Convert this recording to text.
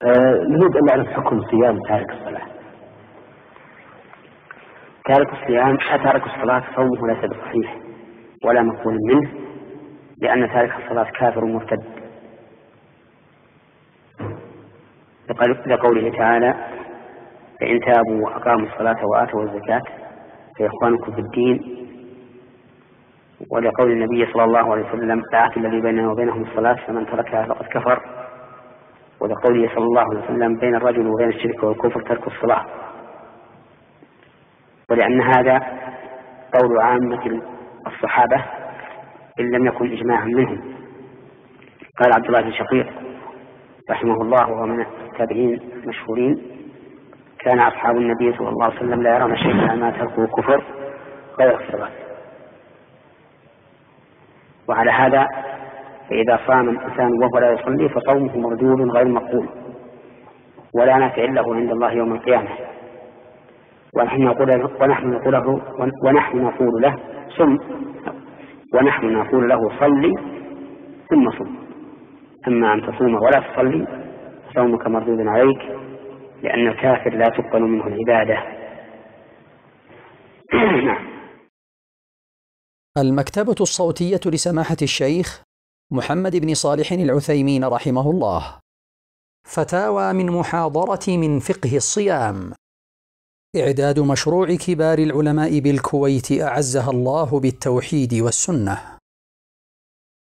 نريد أن نعرف حكم صيام تارك الصلاة. تارك الصلاة صومه ليس بصحيح ولا مقبول منه، لأن تارك الصلاة كافر مرتد، لقوله تعالى: فإن تابوا وأقاموا الصلاة وآتوا الزكاة فإخوانكم في الدين، ولقول النبي صلى الله عليه وسلم: العهد الذي بيننا وبينهم الصلاة فمن تركها فقد كفر، ولقوله صلى الله عليه وسلم: بين الرجل وبين الشرك والكفر ترك الصلاة. ولأن هذا قول عامة الصحابة إن لم يكن إجماعا منهم. قال عبد الله بن شقيق رحمه الله وهو من التابعين المشهورين: كان أصحاب النبي صلى الله عليه وسلم لا يرون شيئا ما تركه كفر غير الصلاة. وعلى هذا فإذا صام الإنسان وهو لا يصلي فصومه مردود غير مقبول ولا نافع له عند الله يوم القيامة. ونحن نقول له صلي ثم صم. أما أن تصوم ولا تصلي صومك مردود عليك، لأن الكافر لا تقبل منه العبادة. المكتبة الصوتية لسماحة الشيخ محمد بن صالح العثيمين رحمه الله. فتاوى من محاضرة من فقه الصيام. إعداد مشروع كبار العلماء بالكويت أعزها الله بالتوحيد والسنة.